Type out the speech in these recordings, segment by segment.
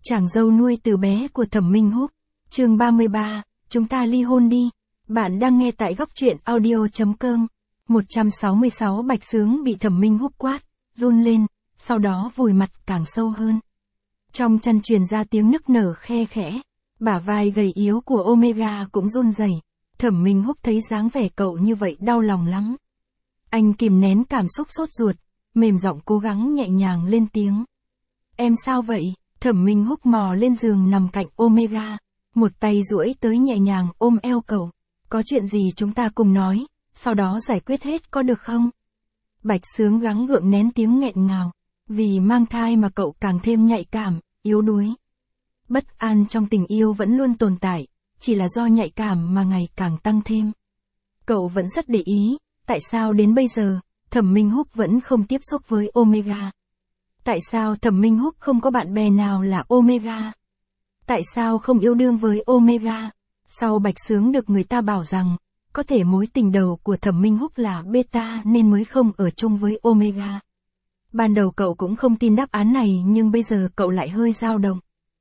Chàng dâu nuôi từ bé của Thẩm Minh Húc. Chương 33, chúng ta ly hôn đi. Bạn đang nghe tại góc truyện audio.com. 166 Bạch Sướng bị Thẩm Minh Húc quát, run lên, sau đó vùi mặt càng sâu hơn. Trong chăn truyền ra tiếng nức nở khe khẽ, bả vai gầy yếu của Omega cũng run rẩy. Thẩm Minh Húc thấy dáng vẻ cậu như vậy đau lòng lắm. Anh kìm nén cảm xúc sốt ruột, mềm giọng cố gắng nhẹ nhàng lên tiếng. Em sao vậy? Thẩm Minh Húc mò lên giường nằm cạnh Omega, một tay duỗi tới nhẹ nhàng ôm eo cậu. Có chuyện gì chúng ta cùng nói, sau đó giải quyết hết có được không? Bạch Sướng gắng gượng nén tiếng nghẹn ngào, vì mang thai mà cậu càng thêm nhạy cảm, yếu đuối. Bất an trong tình yêu vẫn luôn tồn tại, chỉ là do nhạy cảm mà ngày càng tăng thêm. Cậu vẫn rất để ý, tại sao đến bây giờ, Thẩm Minh Húc vẫn không tiếp xúc với Omega? Tại sao Thẩm Minh Húc không có bạn bè nào là Omega? Tại sao không yêu đương với Omega? Sau Bạch Sướng được người ta bảo rằng, có thể mối tình đầu của Thẩm Minh Húc là Beta nên mới không ở chung với Omega. Ban đầu cậu cũng không tin đáp án này nhưng bây giờ cậu lại hơi dao động.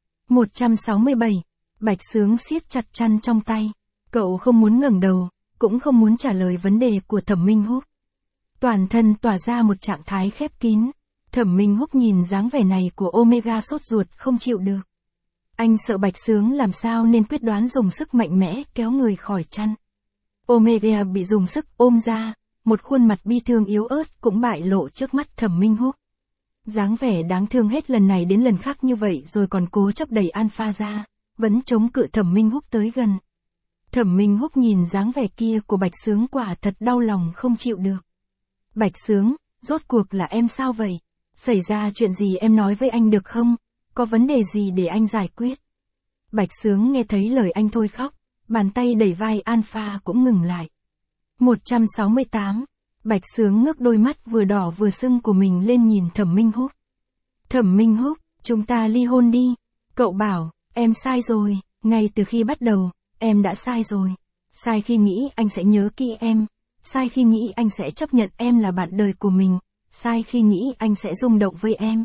167. Bạch Sướng siết chặt chăn trong tay. Cậu không muốn ngẩng đầu, cũng không muốn trả lời vấn đề của Thẩm Minh Húc. Toàn thân tỏa ra một trạng thái khép kín. Thẩm Minh Húc nhìn dáng vẻ này của Omega sốt ruột không chịu được. Anh sợ Bạch Sướng làm sao nên quyết đoán dùng sức mạnh mẽ kéo người khỏi chăn. Omega bị dùng sức ôm ra, một khuôn mặt bi thương yếu ớt cũng bại lộ trước mắt Thẩm Minh Húc. Dáng vẻ đáng thương hết lần này đến lần khác như vậy rồi còn cố chấp đẩy Alpha ra, vẫn chống cự Thẩm Minh Húc tới gần. Thẩm Minh Húc nhìn dáng vẻ kia của Bạch Sướng quả thật đau lòng không chịu được. Bạch Sướng, rốt cuộc là em sao vậy? Xảy ra chuyện gì em nói với anh được không? Có vấn đề gì để anh giải quyết? Bạch Sướng nghe thấy lời anh thôi khóc, bàn tay đẩy vai Alpha cũng ngừng lại. 168. Bạch Sướng ngước đôi mắt vừa đỏ vừa sưng của mình lên nhìn Thẩm Minh Húc. Thẩm Minh Húc, chúng ta ly hôn đi. Cậu bảo, em sai rồi, ngay từ khi bắt đầu, em đã sai rồi. Sai khi nghĩ anh sẽ nhớ kỹ em, sai khi nghĩ anh sẽ chấp nhận em là bạn đời của mình, sai khi nghĩ anh sẽ rung động với em.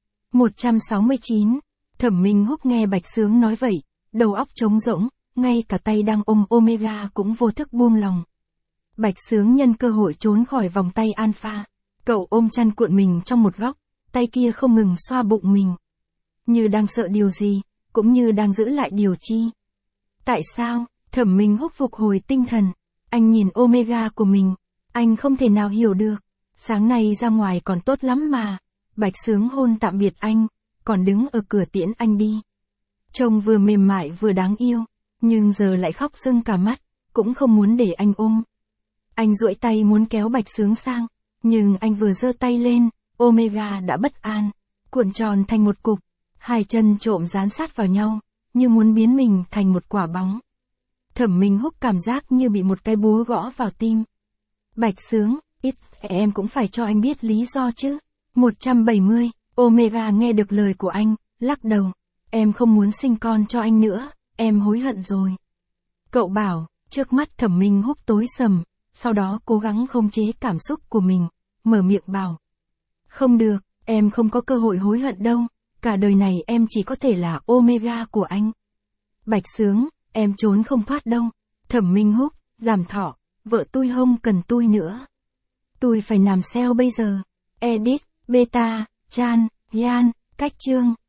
169. Thẩm Minh Húc nghe Bạch Sướng nói vậy, đầu óc trống rỗng, ngay cả tay đang ôm Omega cũng vô thức buông lòng. Bạch Sướng nhân cơ hội trốn khỏi vòng tay Alpha. Cậu ôm chăn cuộn mình trong một góc, tay kia không ngừng xoa bụng mình. Như đang sợ điều gì, cũng như đang giữ lại điều chi. Tại sao? Thẩm Minh Húc phục hồi tinh thần. Anh nhìn Omega của mình. Anh không thể nào hiểu được. Sáng nay ra ngoài còn tốt lắm mà. Bạch Sướng hôn tạm biệt anh, còn đứng ở cửa tiễn anh đi. Trông vừa mềm mại vừa đáng yêu, nhưng giờ lại khóc sưng cả mắt, cũng không muốn để anh ôm. Anh duỗi tay muốn kéo Bạch Sướng sang, nhưng anh vừa giơ tay lên, Omega đã bất an, cuộn tròn thành một cục, hai chân trộm dán sát vào nhau, như muốn biến mình thành một quả bóng. Thẩm Minh Húc cảm giác như bị một cái búa gõ vào tim. Bạch Sướng, ít em cũng phải cho anh biết lý do chứ. 170, Omega nghe được lời của anh, lắc đầu. Em không muốn sinh con cho anh nữa, em hối hận rồi. Cậu bảo, trước mắt Thẩm Minh Húc tối sầm, sau đó cố gắng khống chế cảm xúc của mình, mở miệng bảo. Không được, em không có cơ hội hối hận đâu, cả đời này em chỉ có thể là Omega của anh. Bạch Sướng, em trốn không thoát đâu. Thẩm Minh Húc, giảm thọ, vợ tôi không cần tôi nữa. Tôi phải làm sale bây giờ. Edit, Beta, Chan, Yan, cách chương.